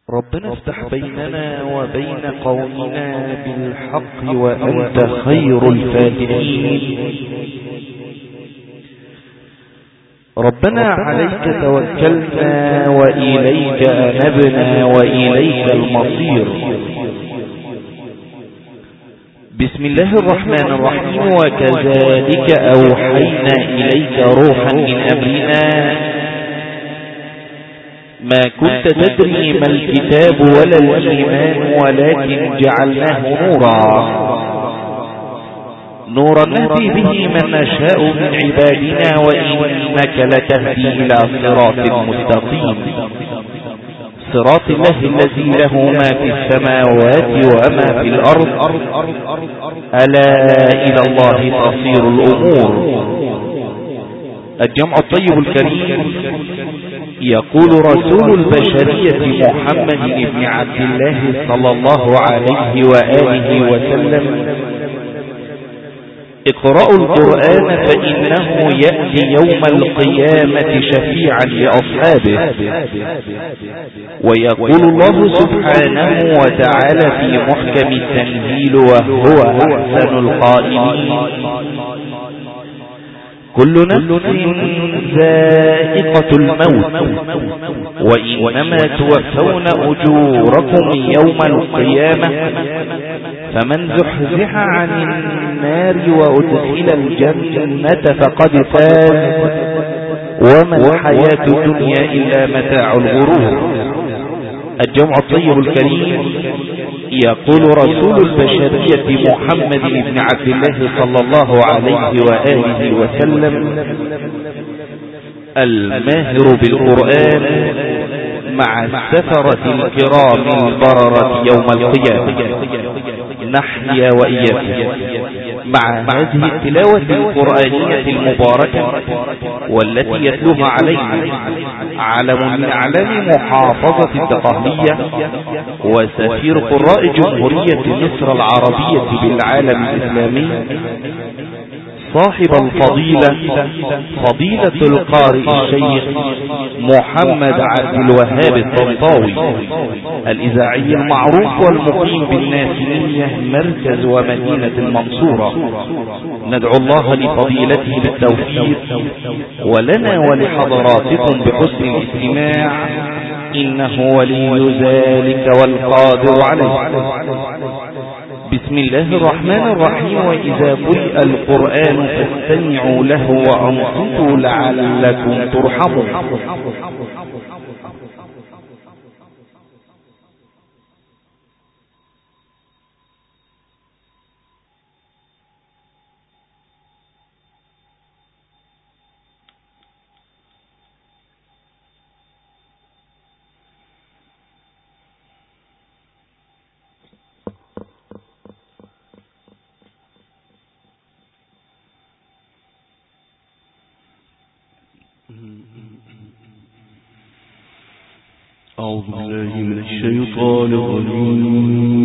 ربنا افتح بيننا وبين قومنا بالحق وأنت خير الفاتحين. ربنا عليك توكلنا وإليك أنبنا وإليك المصير. بسم الله الرحمن الرحيم. وكذلك أوحينا إليك روحا من أمرنا ما كنت تدري ما الكتاب ولا الإيمان ولكن جعلناه نورا نهدي به من نشاء من عبادنا وإنك لتهدي إلى صراط مستقيم صراط الله الذي له ما في السماوات وما في الأرض ألا إلى الله تصير الأمور. الجمع الطيب الكريم. يقول رسول البشرية محمد بن عبد الله صلى الله عليه وآله وسلم: اقرأوا القرآن فإنه يأتي يوم القيامة شفيعا لأصحابه. ويقول الله سبحانه وتعالى في محكم التنزيل وهو أحسن القائلين: كل نفس ذائقة الموت وإنما توفون أجوركم يوم القيامة فمن زحزح عن النار وأدخل الجنة فقد فاز وما الحياة الدنيا إلا متاع الغرور. الجمع الطيب الكريم. يقول رسول البشرية محمد بن عبد الله صلى الله عليه وآله وسلم: الماهر بالقرآن مع السفرة الكرام البررة يوم القيامة. نحيا وإياكم مع هذه التلاوة القرآنية المباركة والتي يتلوها علينا علم من أعلام محافظة الدقهلية وسفير قراء جمهورية مصر العربية بالعالم الإسلامي صاحب الفضيلة فضيلة القارئ الشيخ محمد عبد الوهاب الطنطاوي الإذاعي المعروف والمقيم بالناسية مركز ومدينة المنصورة. ندعو الله لفضيلته بالتوفيق ولنا ولحضراتكم بحسن الاستماع إنه ولي ذلك والقادر عليه. بسم الله الرحمن الرحيم. وإذا قرئ القرآن فاستمعوا له وأنصتوا لعلكم ترحمون. أعوذ بالله من الشيطان الرجيم.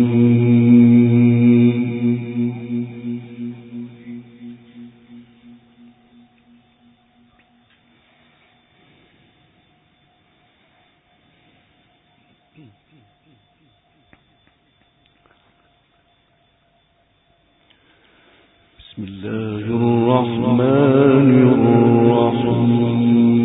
بسم الله الرحمن الرحيم.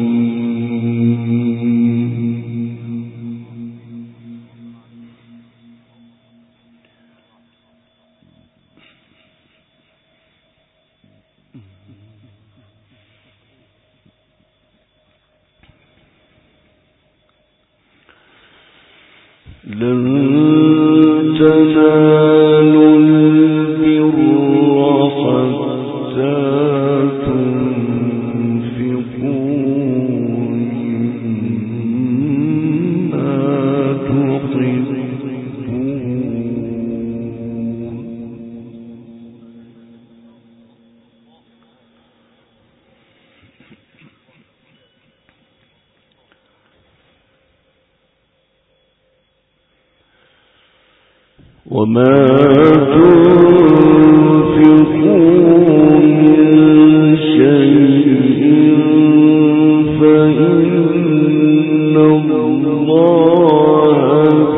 لن تنالوا البر حتى تنفقوا مما تحبون. وما تنفقوا من شيء فإن الله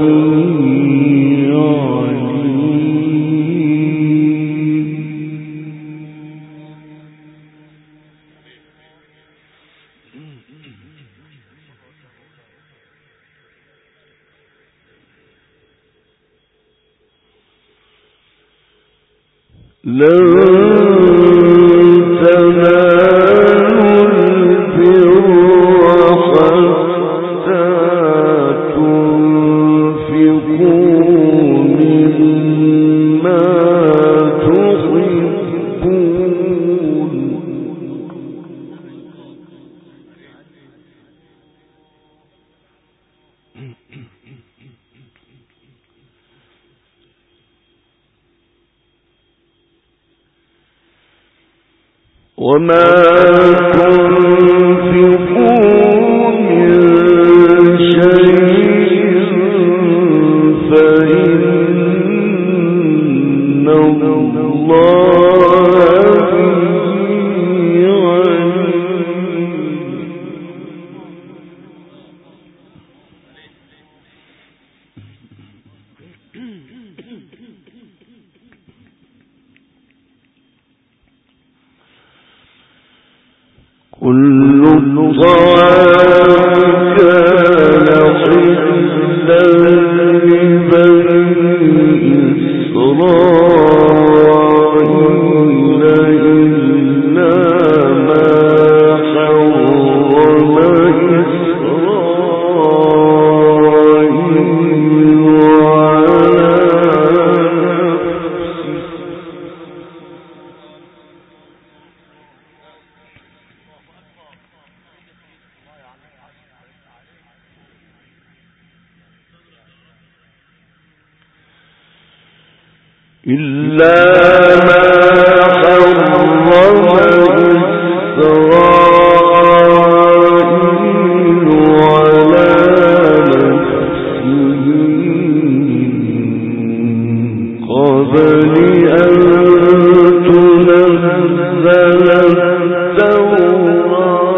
وما تنفقوا من شيء فإن الله به عليم. كل الطعام كان حلا لبني إسرائيل إلا ما حرم إسرائيل على إلا ما حرم إسرائيل على نفسه قبل أن تنزل التوراة.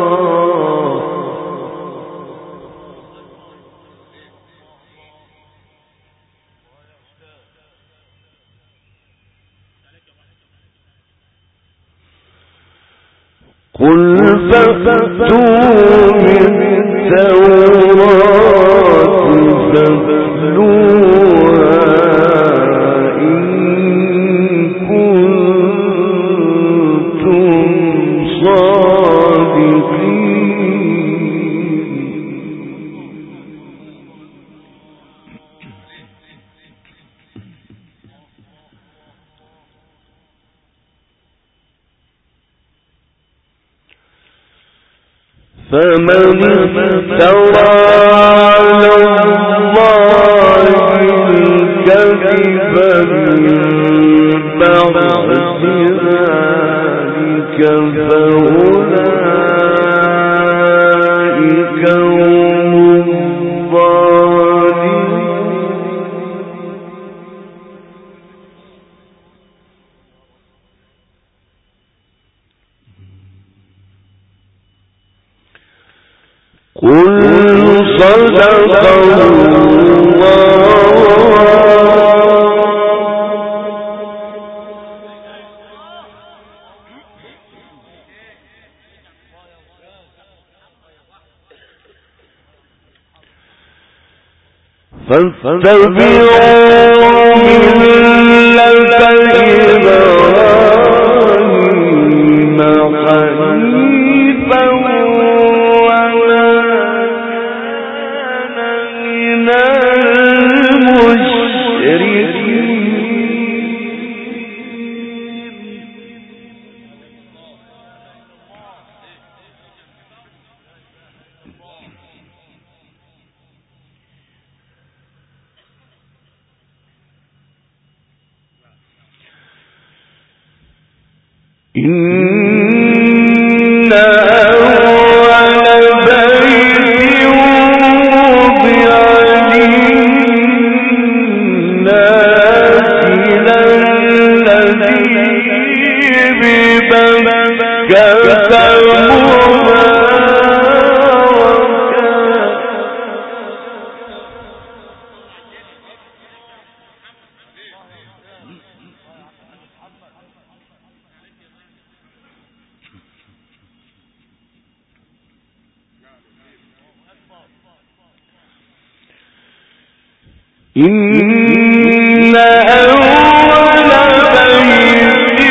قل فأتوا بالتوراة فاتلوها إن كنتم صادقين. فمن افترى على الله الكذب من بعد ذلك فأولئك هم الظالمون. قل صدق الله فاتبعوا ملة إبراهيم حنيفا وما كان من المشركين. إن أول بيت وضع للناس للذي ببكة مباركا إن أول بيت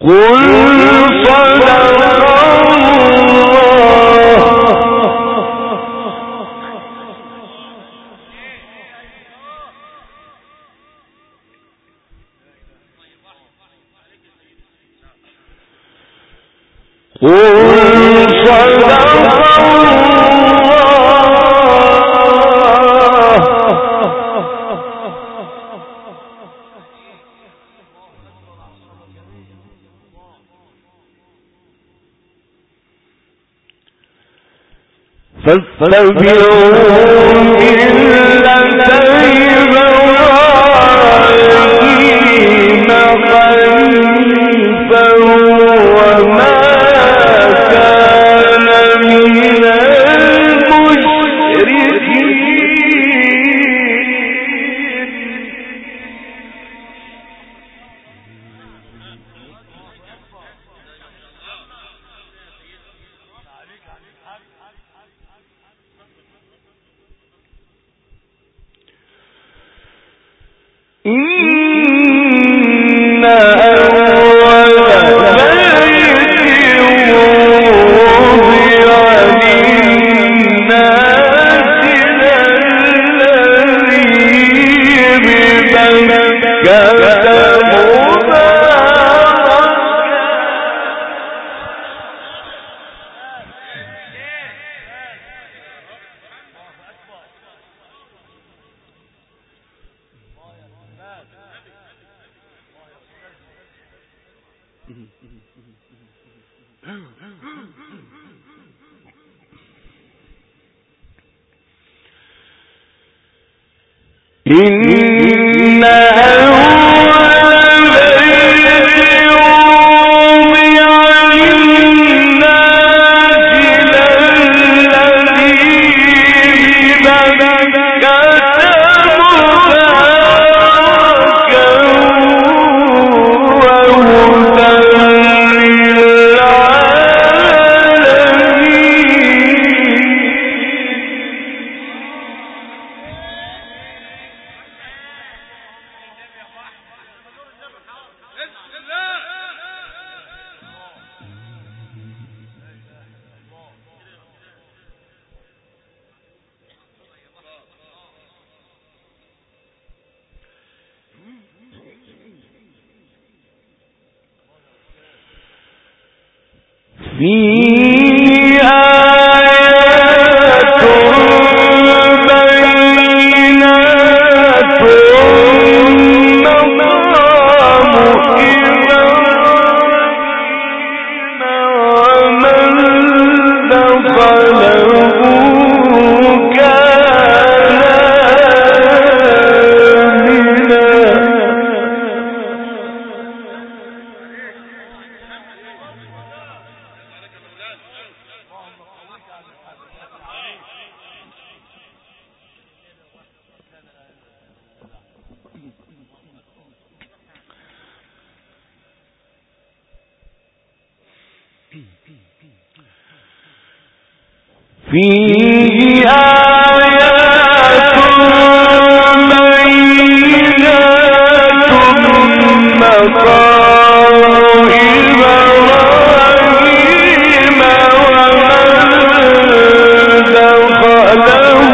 فاتبعوا ملة إبراهيم حنيفا وما كان من المشركين. إن أول بيت وضع للناس الذي ببكة إن أول بيت وضع للناس الذي ببكة مباركا وهدى فيه آيات بينات مقام إبراهيم ومن دخله فيه آيات بينات مقام إبراهيم ومن دخله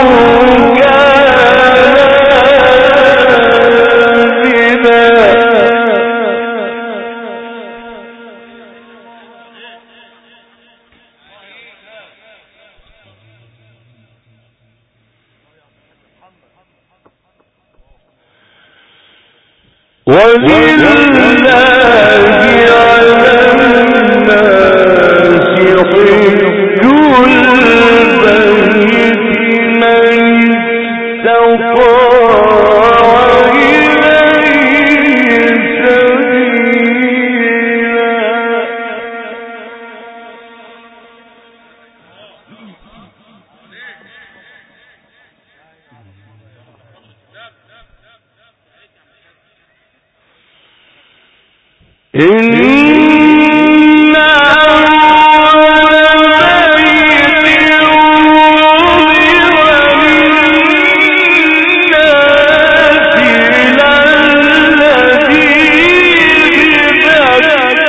ولله على الناس حج البيت من استطاع إليه إن أول بيت وضع للناس الذي ببكة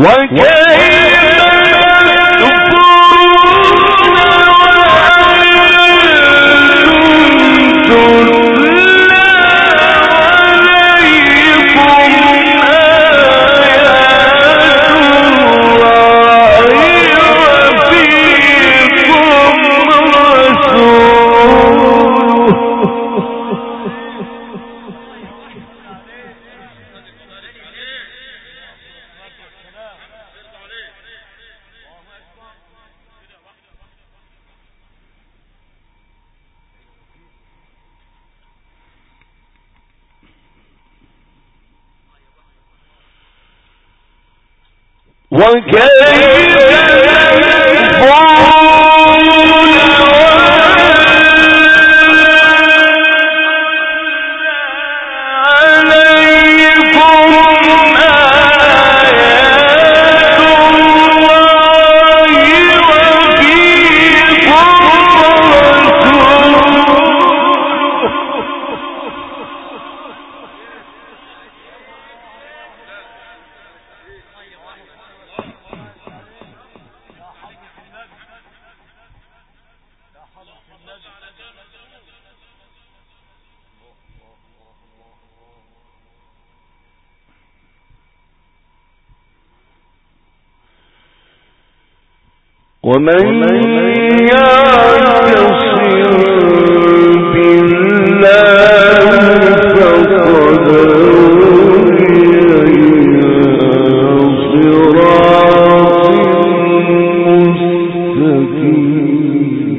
ومن يعتصم بالله فقد هدي إلى صراط مستقيم.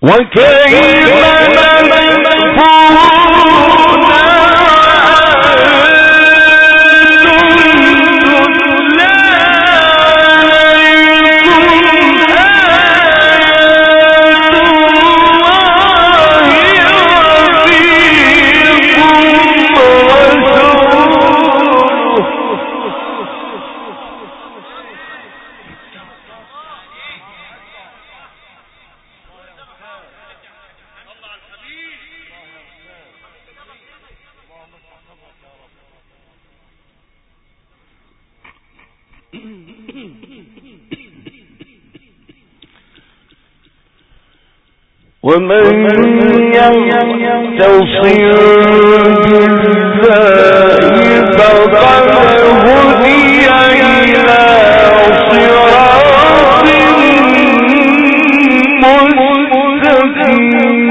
وكيف ومن يعتصم بالله فقد هدي إلى صراط مستقيم.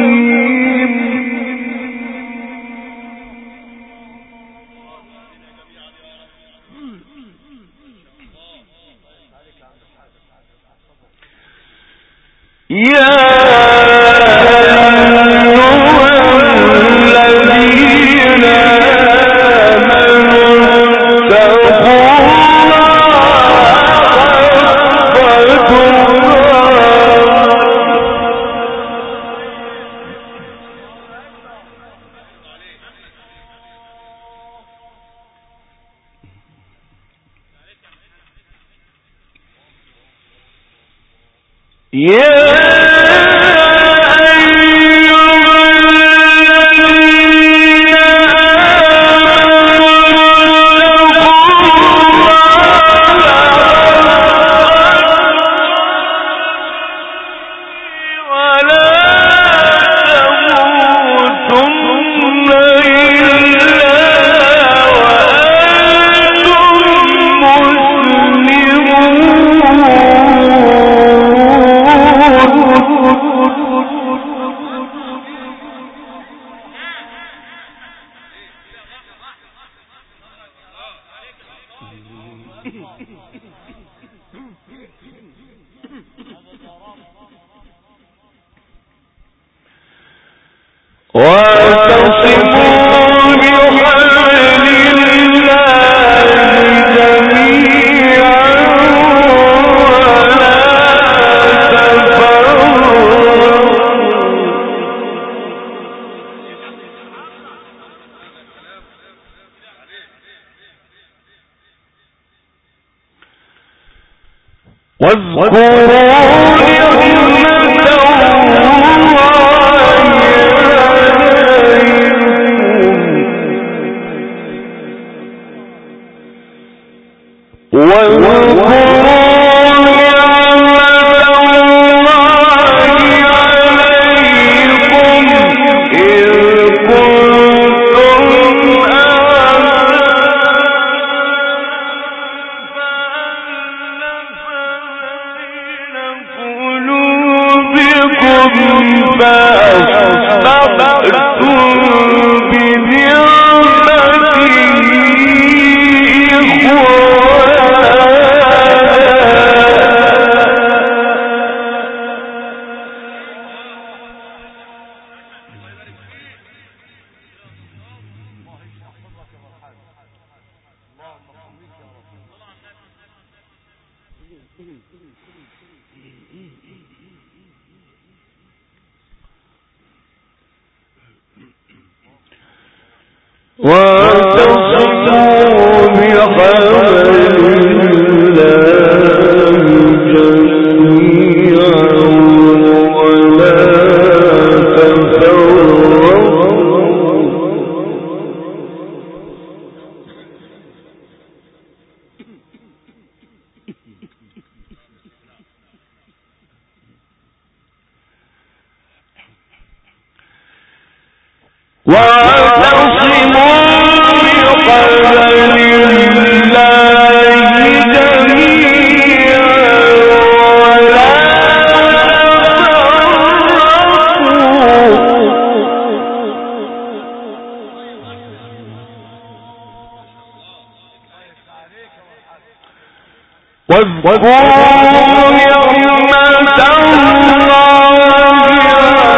واذكروا نعمة الله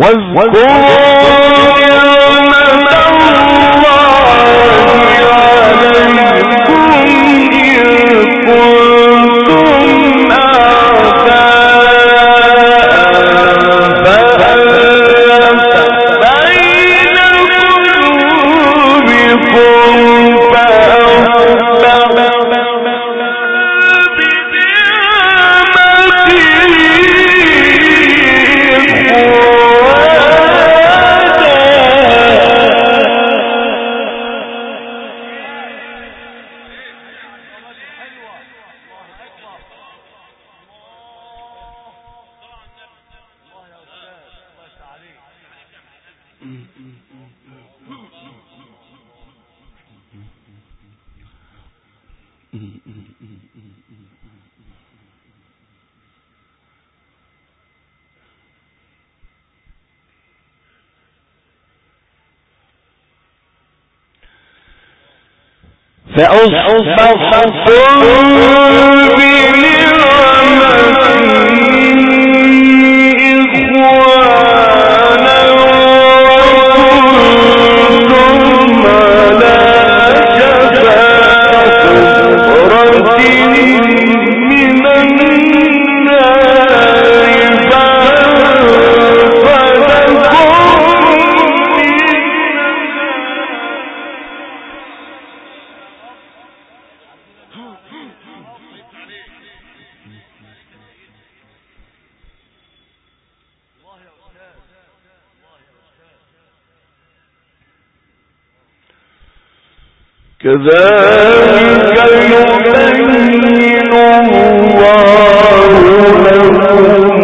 كذلك يبين الله لكم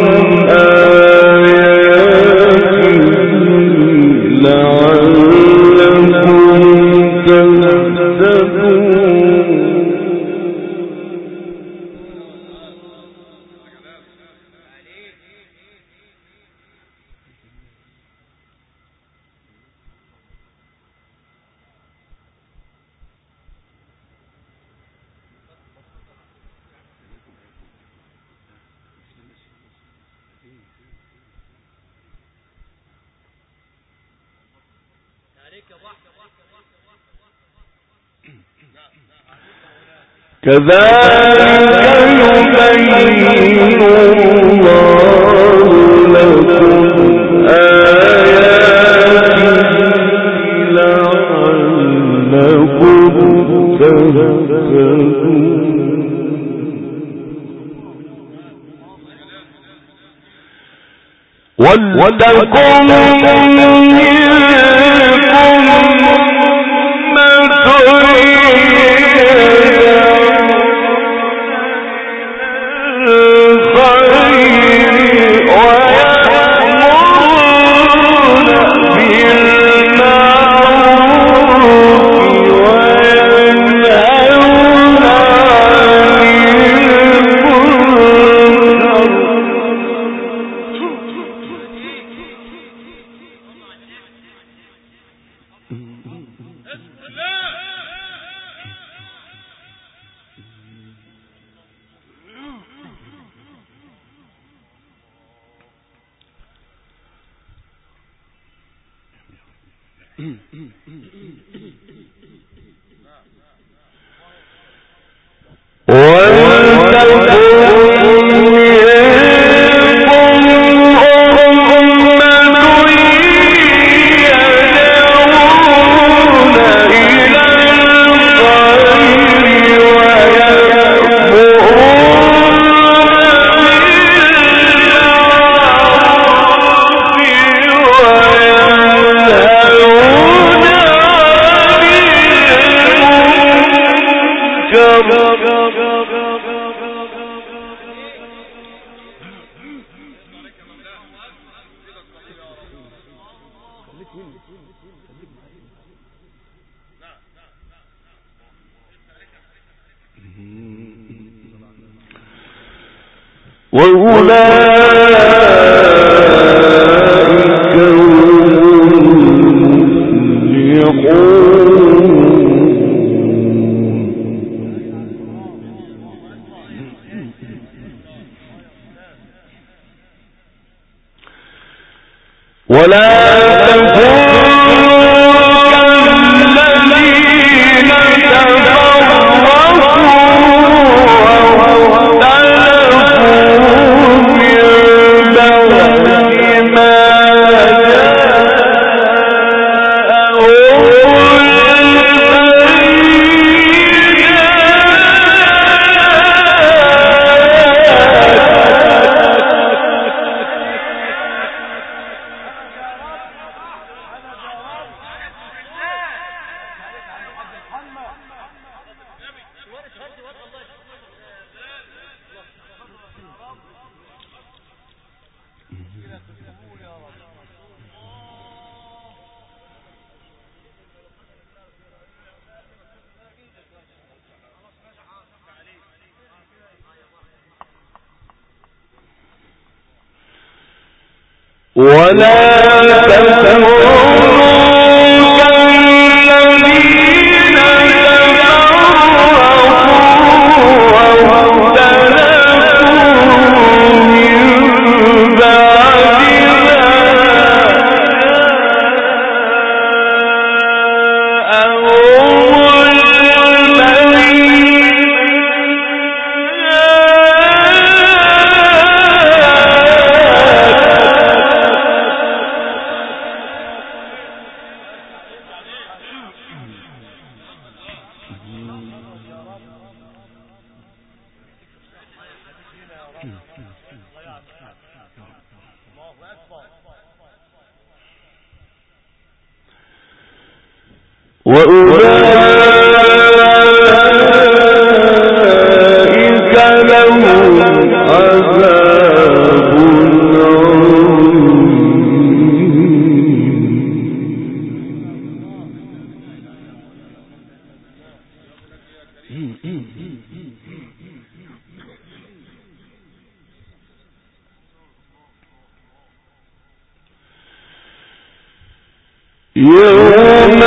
آياته لعلكم تهتدون. كذلك يبين الله لكم آياته لعلكم تهتدون. ولتكن وأولئك هم المفلحون. ولا وأولئك لهم عذاب يوم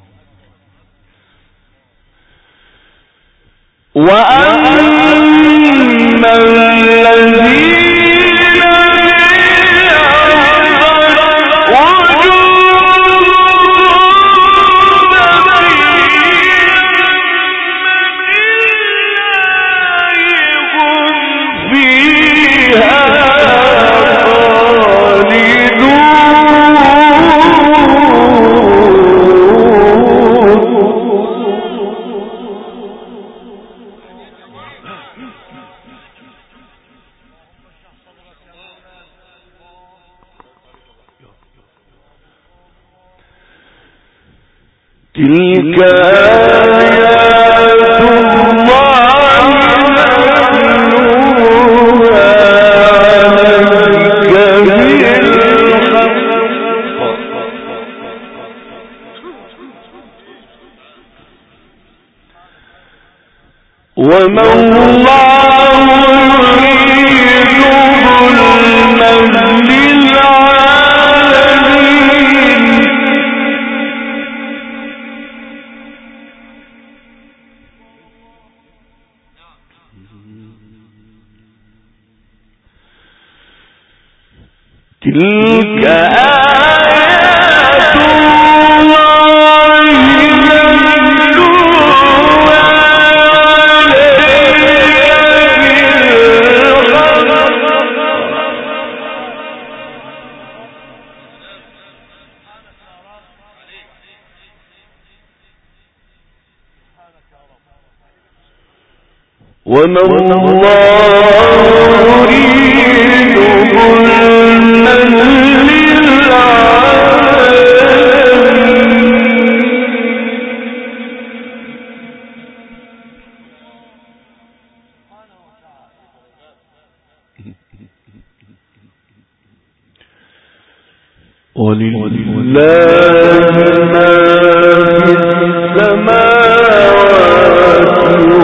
وأما تلك آيات الله نتلوها عليك بالحق وما الله يريد ظلما للعالمين تلك آيات الله نتلوها وما الله يريد ظلما للعالمين ولله ما في السماوات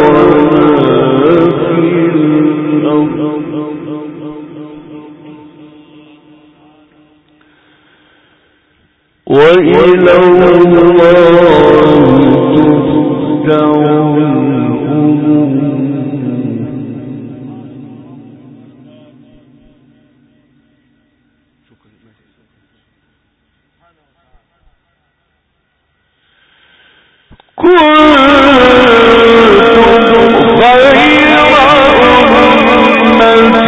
وإلى الله ترجع الأمور كنتم خير أمة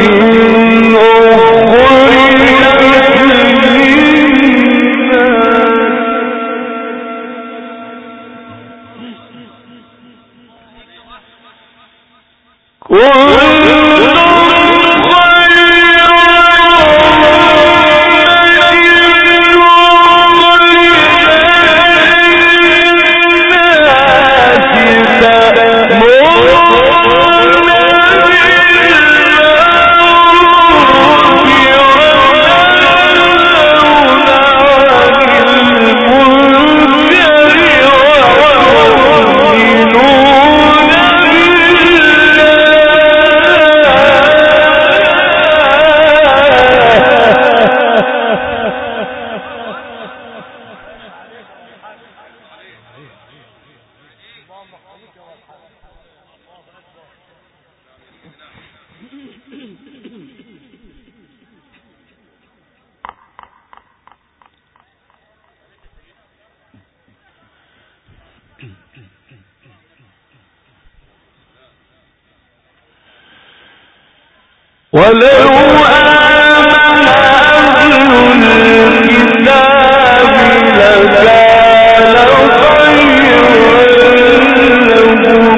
ولو آمن أهل الكتاب لكان خيرا لهم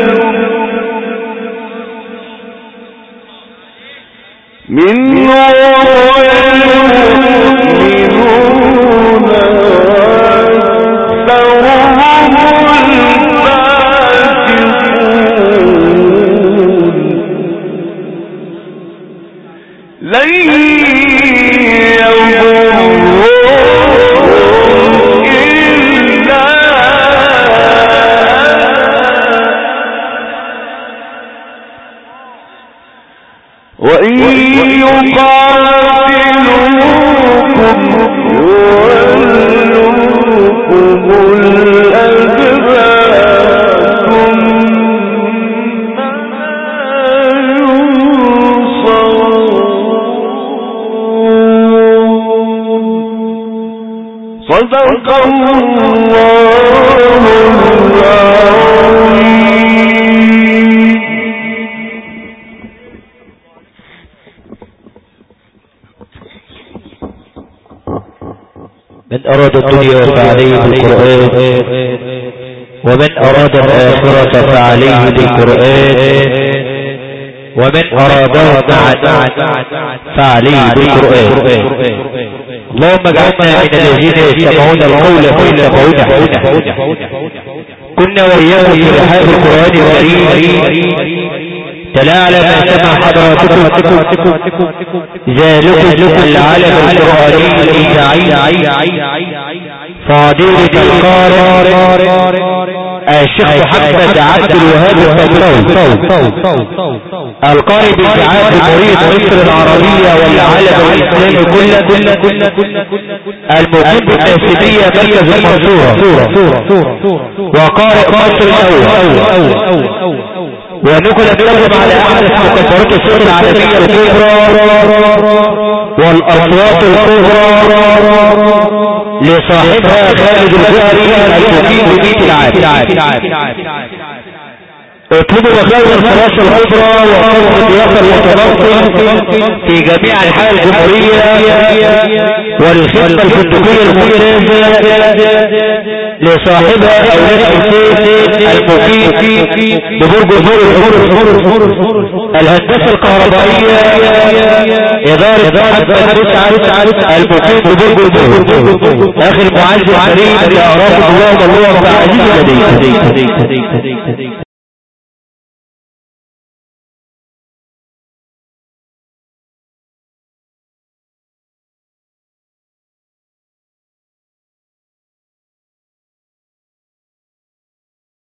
منهم المؤمنون وأكثرهم الفاسقون لن يضروهم إلا وإن يقاتلوكم يولوكم الأدبار ثم لا من أراد الدنيا فعليه بالقرآن، ومن أراد الآخرة فعليه بالقرآن، ومن أرادها فعليه بالقرآن. اللهم اجعلنا من الذين يستمعون القول فيتبعون احسنه. كنا وإياكم في رحاب القرآن الكريم تلا على ما سمع حضراتكم ذلك العالم القرآني الإذاعي فضيلة القارئ الشيخ محمد عبد الوهاب الطبراوي القارئ بإذاعات جمهورية مصر العربية والعالم الإسلامي كله، المقيم بالناسبية مركز المنصورة، وقارئ مصر الأول، ونقل النظم على أحدث مكبرات الصوت العالمية الكبرى والأصوات الكبرى لصاحبها خالد الجهري المقيم ببيت العاب. اطلبوا مخاوف الفراش الكبرى وقوم الضيافة المتنظم في جميع أنحاء الجمهورية والخدمة الفندقية الممتازة لصاحبها أولاد حسين المقيم ببرج الهندسة الكهربائية إدارة محمد مسعد المقيم ببرج أخي المعز الكريم اللي أراه الله بعزيز لديه.